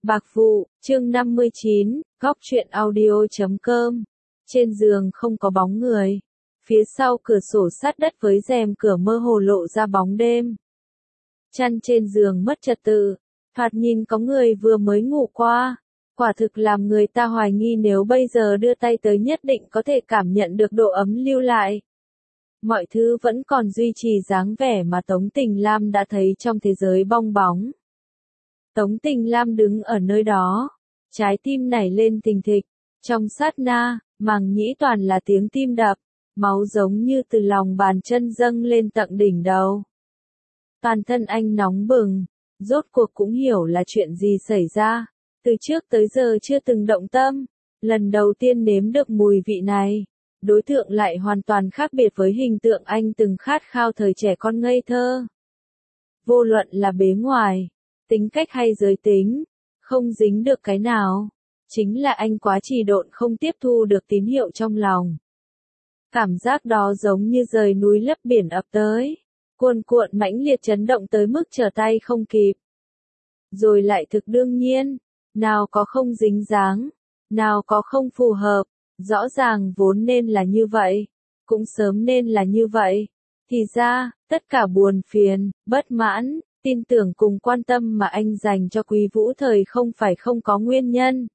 Bạc Vụ, chương 59, góc truyện audio.com. Trên giường không có bóng người. Phía sau cửa sổ sát đất với rèm cửa mơ hồ lộ ra bóng đêm. Chăn trên giường mất trật tự. Thoạt nhìn có người vừa mới ngủ qua. Quả thực làm người ta hoài nghi nếu bây giờ đưa tay tới nhất định có thể cảm nhận được độ ấm lưu lại. Mọi thứ vẫn còn duy trì dáng vẻ mà Tống Tình Lam đã thấy trong thế giới bong bóng. Tống Tình Lam đứng ở nơi đó, trái tim nảy lên thình thịch, trong sát na, màng nhĩ toàn là tiếng tim đập, máu giống như từ lòng bàn chân dâng lên tận đỉnh đầu. Toàn thân anh nóng bừng, rốt cuộc cũng hiểu là chuyện gì xảy ra, từ trước tới giờ chưa từng động tâm, lần đầu tiên nếm được mùi vị này, đối tượng lại hoàn toàn khác biệt với hình tượng anh từng khát khao thời trẻ con ngây thơ. Vô luận là bề ngoài, tính cách hay giới tính, không dính được cái nào. Chính là anh quá trì độn không tiếp thu được tín hiệu trong lòng. Cảm giác đó giống như rời núi lấp biển ập tới, cuồn cuộn mãnh liệt chấn động tới mức trở tay không kịp. Rồi lại thực đương nhiên, nào có không dính dáng, nào có không phù hợp, rõ ràng vốn nên là như vậy, cũng sớm nên là như vậy. Thì ra, tất cả buồn phiền, bất mãn, tin tưởng cùng quan tâm mà anh dành cho Quý Vũ Thời không phải không có nguyên nhân.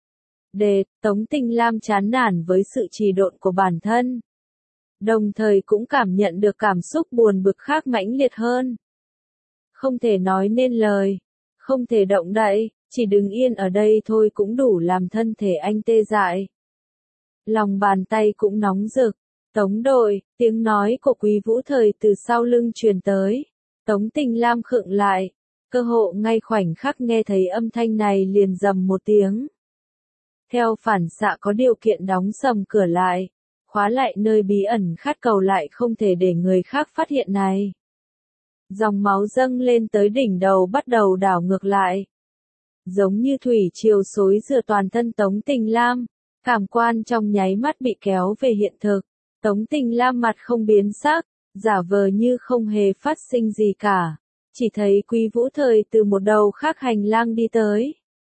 Tống Tình Lam chán nản với sự trì độn của bản thân. Đồng thời cũng cảm nhận được cảm xúc buồn bực khác mãnh liệt hơn. Không thể nói nên lời, không thể động đậy, chỉ đứng yên ở đây thôi cũng đủ làm thân thể anh tê dại. Lòng bàn tay cũng nóng rực. Tống đội, tiếng nói của Quý Vũ Thời từ sau lưng truyền tới. Tống Tình Lam khựng lại, cơ hộ ngay khoảnh khắc nghe thấy âm thanh này liền rầm một tiếng. Theo phản xạ có điều kiện đóng sầm cửa lại, khóa lại nơi bí ẩn khát cầu lại không thể để người khác phát hiện này. Dòng máu dâng lên tới đỉnh đầu bắt đầu đảo ngược lại. Giống như thủy triều xối rửa toàn thân Tống Tình Lam, cảm quan trong nháy mắt bị kéo về hiện thực. Tống Tình Lam mặt không biến sắc, giả vờ như không hề phát sinh gì cả. Chỉ thấy Quý Vũ Thời từ một đầu khác hành lang đi tới.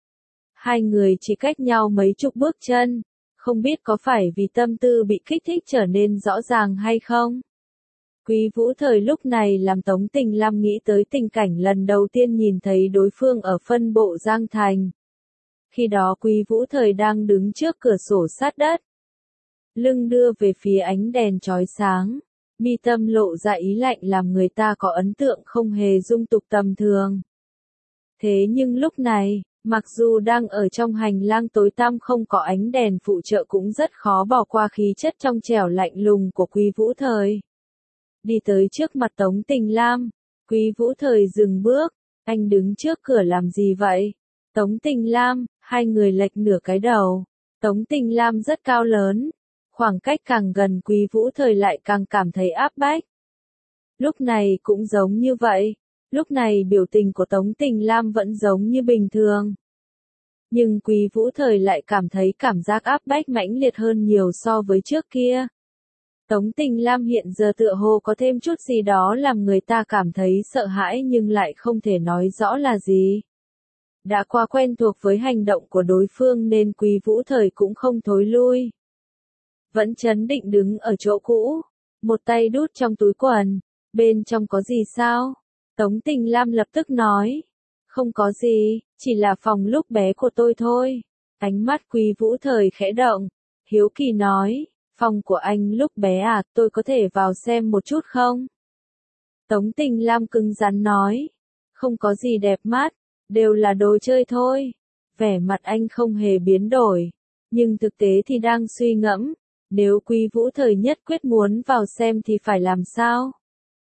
Hai người chỉ cách nhau mấy chục bước chân, không biết có phải vì tâm tư bị kích thích trở nên rõ ràng hay không. Quý Vũ Thời lúc này làm Tống Tình Lam nghĩ tới tình cảnh lần đầu tiên nhìn thấy đối phương ở phân bộ Giang Thành. Khi đó Quý Vũ Thời đang đứng trước cửa sổ sát đất. Lưng đưa về phía ánh đèn chói sáng, mi tâm lộ ra ý lạnh làm người ta có ấn tượng không hề dung tục tầm thường. Thế nhưng lúc này, mặc dù đang ở trong hành lang tối tăm không có ánh đèn phụ trợ cũng rất khó bỏ qua khí chất trong trẻo lạnh lùng của Quý Vũ Thời. Đi tới trước mặt Tống Tình Lam, Quý Vũ Thời dừng bước, anh đứng trước cửa làm gì vậy? Tống Tình Lam, hai người lệch nửa cái đầu. Tống Tình Lam rất cao lớn. Khoảng cách càng gần Quý Vũ Thời lại càng cảm thấy áp bách. Lúc này cũng giống như vậy, lúc này biểu tình của Tống Tình Lam vẫn giống như bình thường. Nhưng Quý Vũ Thời lại cảm thấy cảm giác áp bách mãnh liệt hơn nhiều so với trước kia. Tống Tình Lam hiện giờ tựa hồ có thêm chút gì đó làm người ta cảm thấy sợ hãi nhưng lại không thể nói rõ là gì. Đã quá quen thuộc với hành động của đối phương nên Quý Vũ Thời cũng không thối lui. Vẫn trấn định đứng ở chỗ cũ, một tay đút trong túi quần, bên trong có gì sao? Tống Tình Lam lập tức nói, không có gì, chỉ là phòng lúc bé của tôi thôi. Ánh mắt Quý Vũ Thời khẽ động, hiếu kỳ nói, phòng của anh lúc bé à, tôi có thể vào xem một chút không? Tống Tình Lam cứng rắn nói, không có gì đẹp mắt, đều là đồ chơi thôi. Vẻ mặt anh không hề biến đổi, nhưng thực tế thì đang suy ngẫm. Nếu Quý Vũ Thời nhất quyết muốn vào xem thì phải làm sao?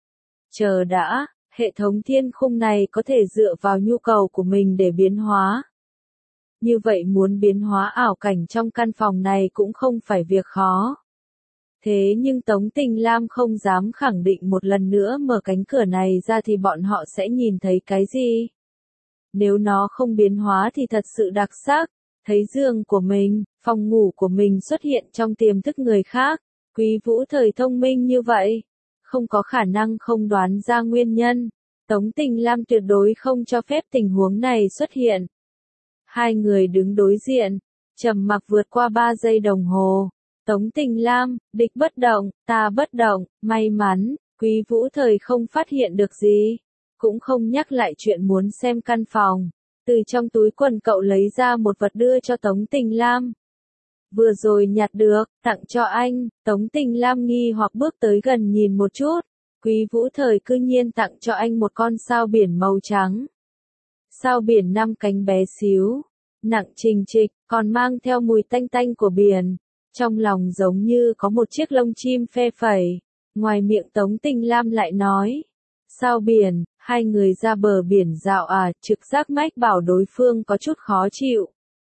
Chờ đã, hệ thống thiên khung này có thể dựa vào nhu cầu của mình để biến hóa. Như vậy muốn biến hóa ảo cảnh trong căn phòng này cũng không phải việc khó. Thế nhưng Tống Tình Lam không dám khẳng định một lần nữa mở cánh cửa này ra thì bọn họ sẽ nhìn thấy cái gì? Nếu nó không biến hóa thì thật sự đặc sắc. Thấy giường của mình, phòng ngủ của mình xuất hiện trong tiềm thức người khác. Quý Vũ Thời thông minh như vậy, không có khả năng không đoán ra nguyên nhân. Tống Tình Lam tuyệt đối không cho phép tình huống này xuất hiện. Hai người đứng đối diện, trầm mặc vượt qua 3 giây đồng hồ. Tống Tình Lam, địch bất động, ta bất động, may mắn, Quý Vũ Thời không phát hiện được gì, cũng không nhắc lại chuyện muốn xem căn phòng. Từ trong túi quần cậu lấy ra một vật đưa cho Tống Tình Lam. Vừa rồi nhặt được, tặng cho anh. Tống Tình Lam nghi hoặc bước tới gần nhìn một chút. Quý Vũ Thời cư nhiên tặng cho anh một con sao biển màu trắng. Sao biển 5 cánh bé xíu, nặng trình trịch, còn mang theo mùi tanh tanh của biển. Trong lòng giống như có một chiếc lông chim phe phẩy. Ngoài miệng Tống Tình Lam lại nói. Sao biển, hai người ra bờ biển dạo à, trực giác mách bảo đối phương có chút khó chịu.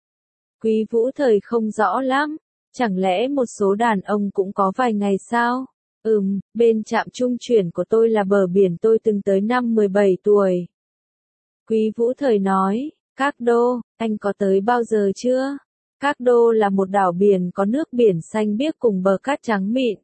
Quý Vũ Thời không rõ lắm, chẳng lẽ một số đàn ông cũng có vài ngày sao? Bên trạm trung chuyển của tôi là bờ biển tôi từng tới năm 17 tuổi. Quý Vũ Thời nói, Các Đô, anh có tới bao giờ chưa? Các Đô là một đảo biển có nước biển xanh biếc cùng bờ cát trắng mịn.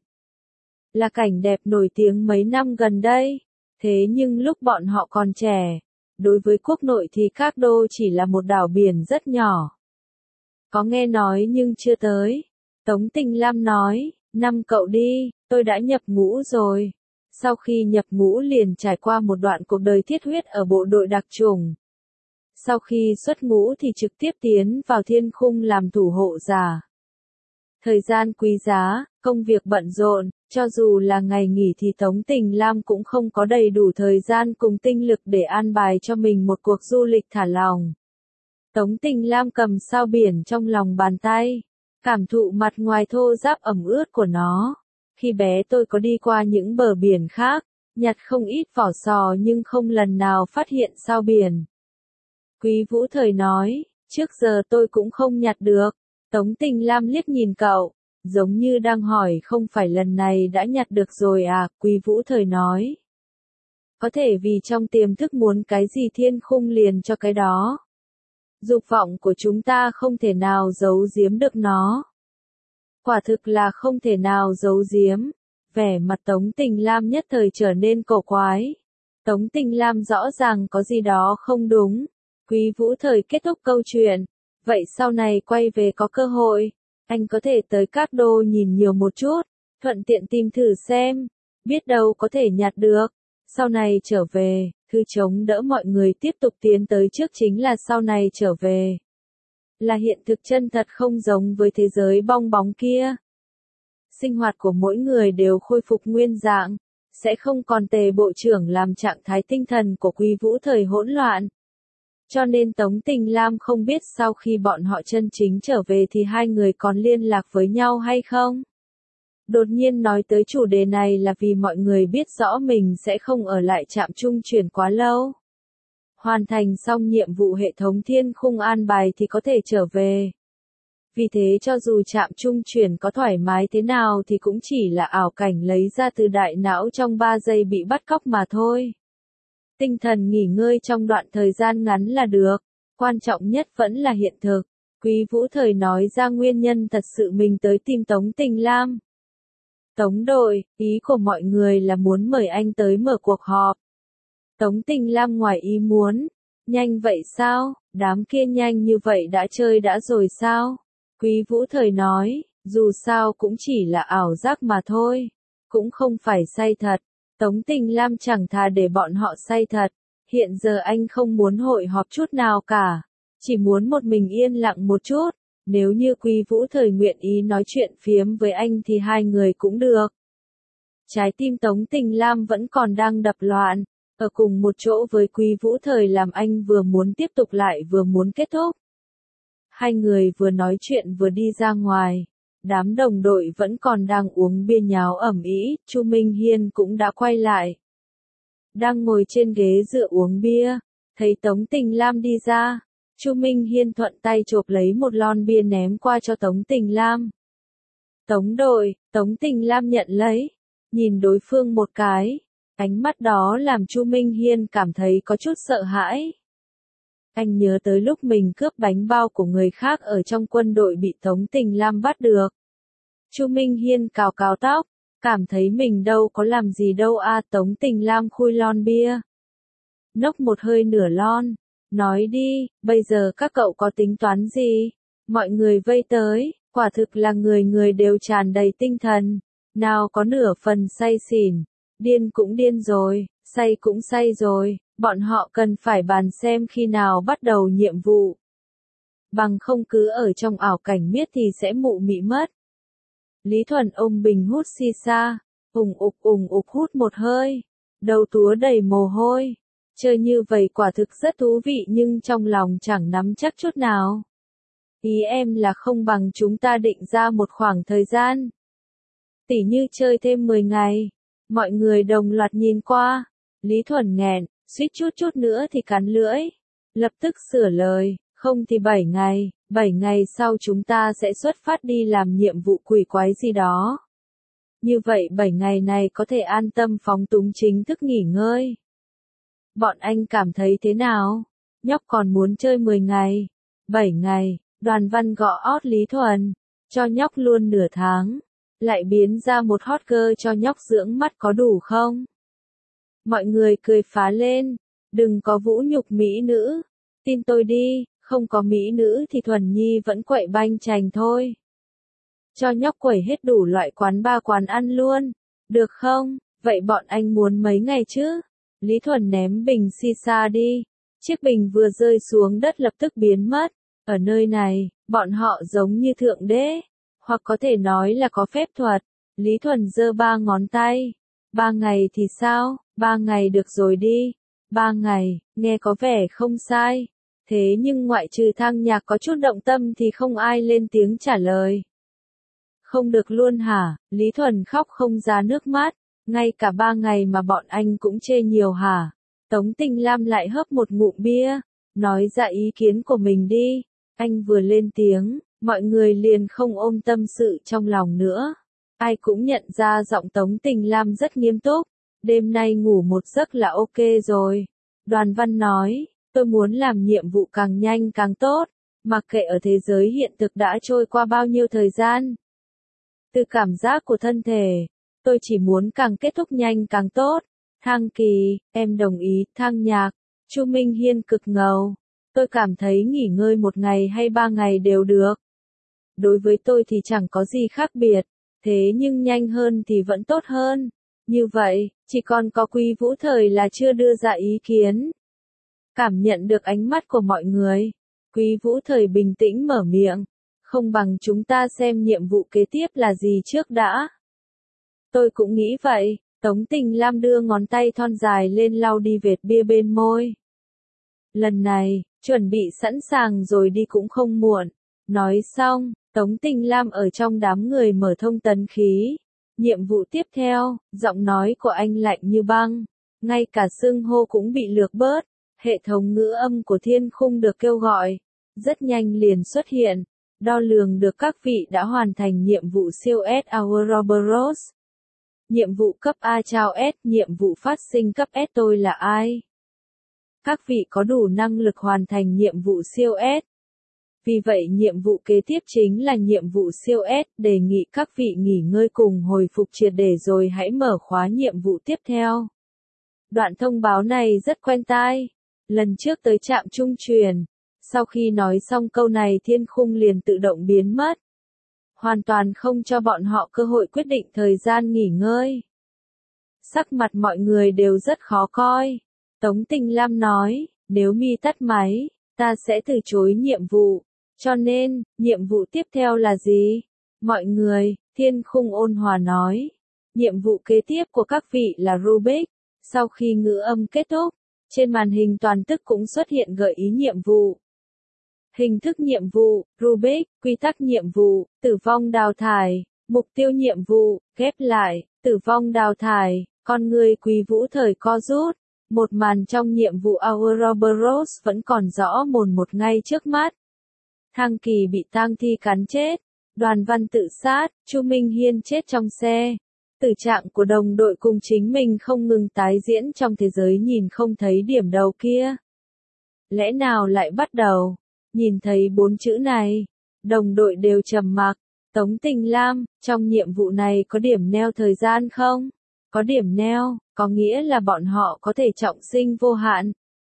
Là cảnh đẹp nổi tiếng mấy năm gần đây. Thế nhưng lúc bọn họ còn trẻ, đối với quốc nội thì Các Đô chỉ là một đảo biển rất nhỏ. Có nghe nói nhưng chưa tới. Tống Tình Lam nói, năm cậu đi, tôi đã nhập ngũ rồi. Sau khi nhập ngũ liền trải qua một đoạn cuộc đời thiết huyết ở bộ đội đặc chủng. Sau khi xuất ngũ thì trực tiếp tiến vào thiên khung làm thủ hộ giả. Thời gian quý giá, công việc bận rộn, cho dù là ngày nghỉ thì Tống Tình Lam cũng không có đầy đủ thời gian cùng tinh lực để an bài cho mình một cuộc du lịch thả lỏng. Tống Tình Lam cầm sao biển trong lòng bàn tay, cảm thụ mặt ngoài thô ráp ẩm ướt của nó. Khi bé tôi có đi qua những bờ biển khác, nhặt không ít vỏ sò nhưng không lần nào phát hiện sao biển. Quý Vũ Thời nói, trước giờ tôi cũng không nhặt được. Tống Tình Lam liếc nhìn cậu, giống như đang hỏi không phải lần này đã nhặt được rồi à, Quý Vũ Thời nói. Có thể vì trong tiềm thức muốn cái gì thiên khung liền cho cái đó. Dục vọng của chúng ta không thể nào giấu giếm được nó. Quả thực là không thể nào giấu giếm. Vẻ mặt Tống Tình Lam nhất thời trở nên cổ quái. Tống Tình Lam rõ ràng có gì đó không đúng. Quý Vũ Thời kết thúc câu chuyện. Vậy sau này quay về có cơ hội, anh có thể tới Các Đô nhìn nhiều một chút, thuận tiện tìm thử xem, biết đâu có thể nhặt được. Sau này trở về, thứ chống đỡ mọi người tiếp tục tiến tới trước chính là sau này trở về. Là hiện thực chân thật không giống với thế giới bong bóng kia. Sinh hoạt của mỗi người đều khôi phục nguyên dạng, sẽ không còn Tề Bộ trưởng làm trạng thái tinh thần của Quý Vũ Thời hỗn loạn. Cho nên Tống Tình Lam không biết sau khi bọn họ chân chính trở về thì hai người còn liên lạc với nhau hay không. Đột nhiên nói tới chủ đề này là vì mọi người biết rõ mình sẽ không ở lại trạm trung chuyển quá lâu. Hoàn thành xong nhiệm vụ hệ thống thiên khung an bài thì có thể trở về. Vì thế cho dù trạm trung chuyển có thoải mái thế nào thì cũng chỉ là ảo cảnh lấy ra từ đại não trong 3 giây bị bắt cóc mà thôi. Tinh thần nghỉ ngơi trong đoạn thời gian ngắn là được, quan trọng nhất vẫn là hiện thực. Quý Vũ Thời nói ra nguyên nhân thật sự mình tới tìm Tống Tình Lam. Tống đội, ý của mọi người là muốn mời anh tới mở cuộc họp. Tống Tình Lam ngoài ý muốn, nhanh vậy sao, đám kia nhanh như vậy đã chơi đã rồi sao? Quý Vũ Thời nói, dù sao cũng chỉ là ảo giác mà thôi, cũng không phải say thật. Tống Tình Lam chẳng thà để bọn họ say thật, hiện giờ anh không muốn hội họp chút nào cả, chỉ muốn một mình yên lặng một chút, nếu như Quý Vũ Thời nguyện ý nói chuyện phiếm với anh thì hai người cũng được. Trái tim Tống Tình Lam vẫn còn đang đập loạn, ở cùng một chỗ với Quý Vũ Thời làm anh vừa muốn tiếp tục lại vừa muốn kết thúc. Hai người vừa nói chuyện vừa đi ra ngoài. Đám đồng đội vẫn còn đang uống bia nháo ầm ĩ, Chu Minh Hiên cũng đã quay lại. Đang ngồi trên ghế dựa uống bia, thấy Tống Tình Lam đi ra, Chu Minh Hiên thuận tay chộp lấy một lon bia ném qua cho Tống Tình Lam. Tống đội, Tống Tình Lam nhận lấy, nhìn đối phương một cái, ánh mắt đó làm Chu Minh Hiên cảm thấy có chút sợ hãi. Anh nhớ tới lúc mình cướp bánh bao của người khác ở trong quân đội bị Tống Tình Lam bắt được. Chu Minh Hiên cào cào tóc, cảm thấy mình đâu có làm gì đâu a. Tống Tình Lam khui lon bia. Nốc một hơi nửa lon, Nói đi, bây giờ các cậu có tính toán gì? Mọi người vây tới, quả thực là người người đều tràn đầy tinh thần, nào có nửa phần say xỉn, điên cũng điên rồi, say cũng say rồi, bọn họ cần phải bàn xem khi nào bắt đầu nhiệm vụ. Bằng không cứ ở trong ảo cảnh miết thì sẽ mụ mị mất. Lý Thuần ôm bình hút shisha, ủng ục hút một hơi, đầu túa đầy mồ hôi. Chơi như vậy quả thực rất thú vị nhưng trong lòng chẳng nắm chắc chút nào. Ý em là không bằng chúng ta định ra một khoảng thời gian. Tỉ như chơi thêm 10 ngày. Mọi người đồng loạt nhìn qua. Lý Thuần nghẹn, suýt chút nữa thì cắn lưỡi. Lập tức sửa lời, không thì 7 ngày, 7 ngày sau chúng ta sẽ xuất phát đi làm nhiệm vụ quỷ quái gì đó. Như vậy 7 ngày này có thể an tâm phóng túng chính thức nghỉ ngơi. Bọn anh cảm thấy thế nào? Nhóc còn muốn chơi 10 ngày, 7 ngày, Đoàn Văn gõ ót Lý Thuần, cho nhóc luôn nửa tháng, lại biến ra một hot girl cho nhóc dưỡng mắt có đủ không? Mọi người cười phá lên, đừng có vũ nhục mỹ nữ, tin tôi đi, không có mỹ nữ thì Thuần Nhi vẫn quậy banh chành thôi. Cho nhóc quẩy hết đủ loại quán bar quán ăn luôn, được không? Vậy bọn anh muốn mấy ngày chứ? Lý Thuần ném bình shisha đi, chiếc bình vừa rơi xuống đất lập tức biến mất. Ở nơi này, bọn họ giống như thượng đế, hoặc có thể nói là có phép thuật. Lý Thuần giơ 3 ngón tay. 3 ngày thì sao? 3 ngày được rồi đi. 3 ngày, nghe có vẻ không sai. Thế nhưng ngoại trừ Thang Nhạc có chút động tâm thì không ai lên tiếng trả lời. Không được luôn hả? Lý Thuần khóc không ra nước mắt. Ngay cả 3 ngày mà bọn anh cũng chê nhiều hả? Tống Tinh Lam lại hớp một ngụm bia, nói ra ý kiến của mình đi. Anh vừa lên tiếng, mọi người liền không ôm tâm sự trong lòng nữa. Ai cũng nhận ra giọng Tống Tinh Lam rất nghiêm túc. Đêm nay ngủ một giấc là ok rồi. Đoàn Văn nói, tôi muốn làm nhiệm vụ càng nhanh càng tốt, mặc kệ ở thế giới hiện thực đã trôi qua bao nhiêu thời gian. Từ cảm giác của thân thể, tôi chỉ muốn càng kết thúc nhanh càng tốt. Thang Kỳ, em đồng ý. Thang Nhạc, Chu Minh Hiên cực ngầu. Tôi cảm thấy nghỉ ngơi 1 ngày hay 3 ngày đều được. Đối với tôi thì chẳng có gì khác biệt, thế nhưng nhanh hơn thì vẫn tốt hơn. Như vậy, chỉ còn có Quý Vũ Thời là chưa đưa ra ý kiến. Cảm nhận được ánh mắt của mọi người, Quý Vũ Thời bình tĩnh mở miệng. Không bằng chúng ta xem nhiệm vụ kế tiếp là gì trước đã. Tôi cũng nghĩ vậy. Tống Tinh Lam đưa ngón tay thon dài lên lau đi vệt bia bên môi. Lần này, chuẩn bị sẵn sàng rồi đi cũng không muộn. Nói xong, Tống Tinh Lam ở trong đám người mở thông tấn khí. Nhiệm vụ tiếp theo, giọng nói của anh lạnh như băng. Ngay cả xưng hô cũng bị lược bớt. Hệ thống ngữ âm của Thiên Khung được kêu gọi. Rất nhanh liền xuất hiện. Đo lường được các vị đã hoàn thành nhiệm vụ siêu S Ouroboros. Nhiệm vụ cấp A chào S, nhiệm vụ phát sinh cấp S tôi là ai? Các vị có đủ năng lực hoàn thành nhiệm vụ siêu S. Vì vậy nhiệm vụ kế tiếp chính là nhiệm vụ siêu S, đề nghị các vị nghỉ ngơi cùng hồi phục triệt để rồi hãy mở khóa nhiệm vụ tiếp theo. Đoạn thông báo này rất quen tai. Lần trước tới trạm trung truyền, sau khi nói xong câu này Thiên Khung liền tự động biến mất. Hoàn toàn không cho bọn họ cơ hội quyết định thời gian nghỉ ngơi. Sắc mặt mọi người đều rất khó coi. Tống Tinh Lam nói, nếu mi tắt máy, ta sẽ từ chối nhiệm vụ. Cho nên, nhiệm vụ tiếp theo là gì? Mọi người, Thiên Khung ôn hòa nói. Nhiệm vụ kế tiếp của các vị là Rubik. Sau khi ngữ âm kết thúc, trên màn hình toàn tức cũng xuất hiện gợi ý nhiệm vụ. Hình thức nhiệm vụ, Rubik, quy tắc nhiệm vụ, tử vong đào thải, mục tiêu nhiệm vụ, ghép lại, tử vong đào thải, con người Quý Vũ Thời co rút. Một màn trong nhiệm vụ Ouroboros vẫn còn rõ mồn một ngay trước mắt. Thang Kỳ bị tang thi cắn chết, Đoàn Văn tự sát, Chu Minh Hiên chết trong xe. Tử trạng của đồng đội cùng chính mình không ngừng tái diễn trong thế giới nhìn không thấy điểm đầu kia. Lẽ nào lại bắt đầu? Nhìn thấy 4 chữ này, đồng đội đều trầm mặc. Tống Tinh Lam, trong nhiệm vụ này có điểm neo thời gian không? Có điểm neo, có nghĩa là bọn họ có thể trọng sinh vô hạn.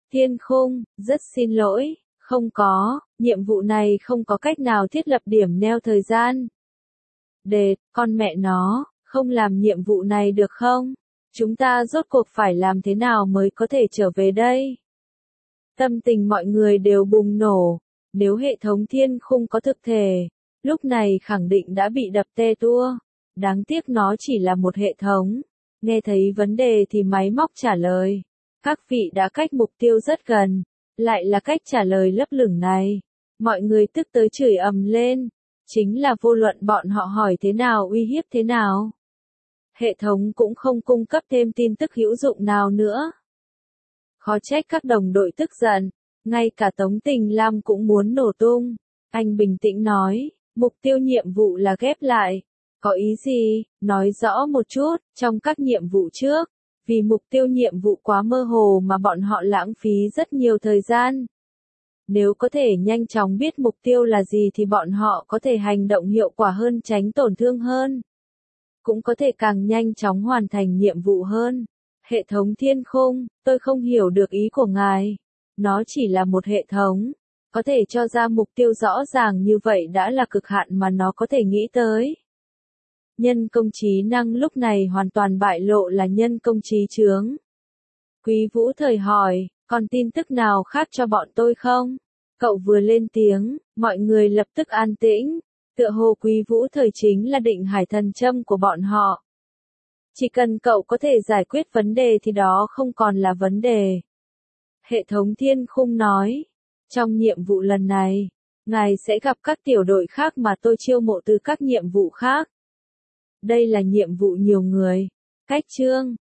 Thiên Khung, rất xin lỗi, không có, nhiệm vụ này không có cách nào thiết lập điểm neo thời gian. Đệt, con mẹ nó, không làm nhiệm vụ này được không? Chúng ta rốt cuộc phải làm thế nào mới có thể trở về đây? Tâm tình mọi người đều bùng nổ. Nếu hệ thống Thiên Khung có thực thể, lúc này khẳng định đã bị đập tê tua. Đáng tiếc nó chỉ là một hệ thống. Nghe thấy vấn đề thì máy móc trả lời. Các vị đã cách mục tiêu rất gần. Lại là cách trả lời lấp lửng này. Mọi người tức tới chửi ầm lên. Chính là vô luận bọn họ hỏi thế nào uy hiếp thế nào. Hệ thống cũng không cung cấp thêm tin tức hữu dụng nào nữa. Khó trách các đồng đội tức giận. Ngay cả Tống Tình Lam cũng muốn nổ tung. Anh bình tĩnh nói, mục tiêu nhiệm vụ là ghép lại. Có ý gì? Nói rõ một chút, trong các nhiệm vụ trước. Vì mục tiêu nhiệm vụ quá mơ hồ mà bọn họ lãng phí rất nhiều thời gian. Nếu có thể nhanh chóng biết mục tiêu là gì thì bọn họ có thể hành động hiệu quả hơn, tránh tổn thương hơn. Cũng có thể càng nhanh chóng hoàn thành nhiệm vụ hơn. Hệ thống Thiên Khung, tôi không hiểu được ý của ngài. Nó chỉ là một hệ thống. Có thể cho ra mục tiêu rõ ràng như vậy đã là cực hạn mà nó có thể nghĩ tới. Nhân công trí năng lúc này hoàn toàn bại lộ là nhân công trí chướng. Quý Vũ Thời hỏi, còn tin tức nào khác cho bọn tôi không? Cậu vừa lên tiếng, mọi người lập tức an tĩnh. Tựa hồ Quý Vũ Thời chính là định hải thần châm của bọn họ. Chỉ cần cậu có thể giải quyết vấn đề thì đó không còn là vấn đề. Hệ thống Thiên Khung nói, trong nhiệm vụ lần này, ngài sẽ gặp các tiểu đội khác mà tôi chiêu mộ từ các nhiệm vụ khác. Đây là nhiệm vụ nhiều người. Cách chương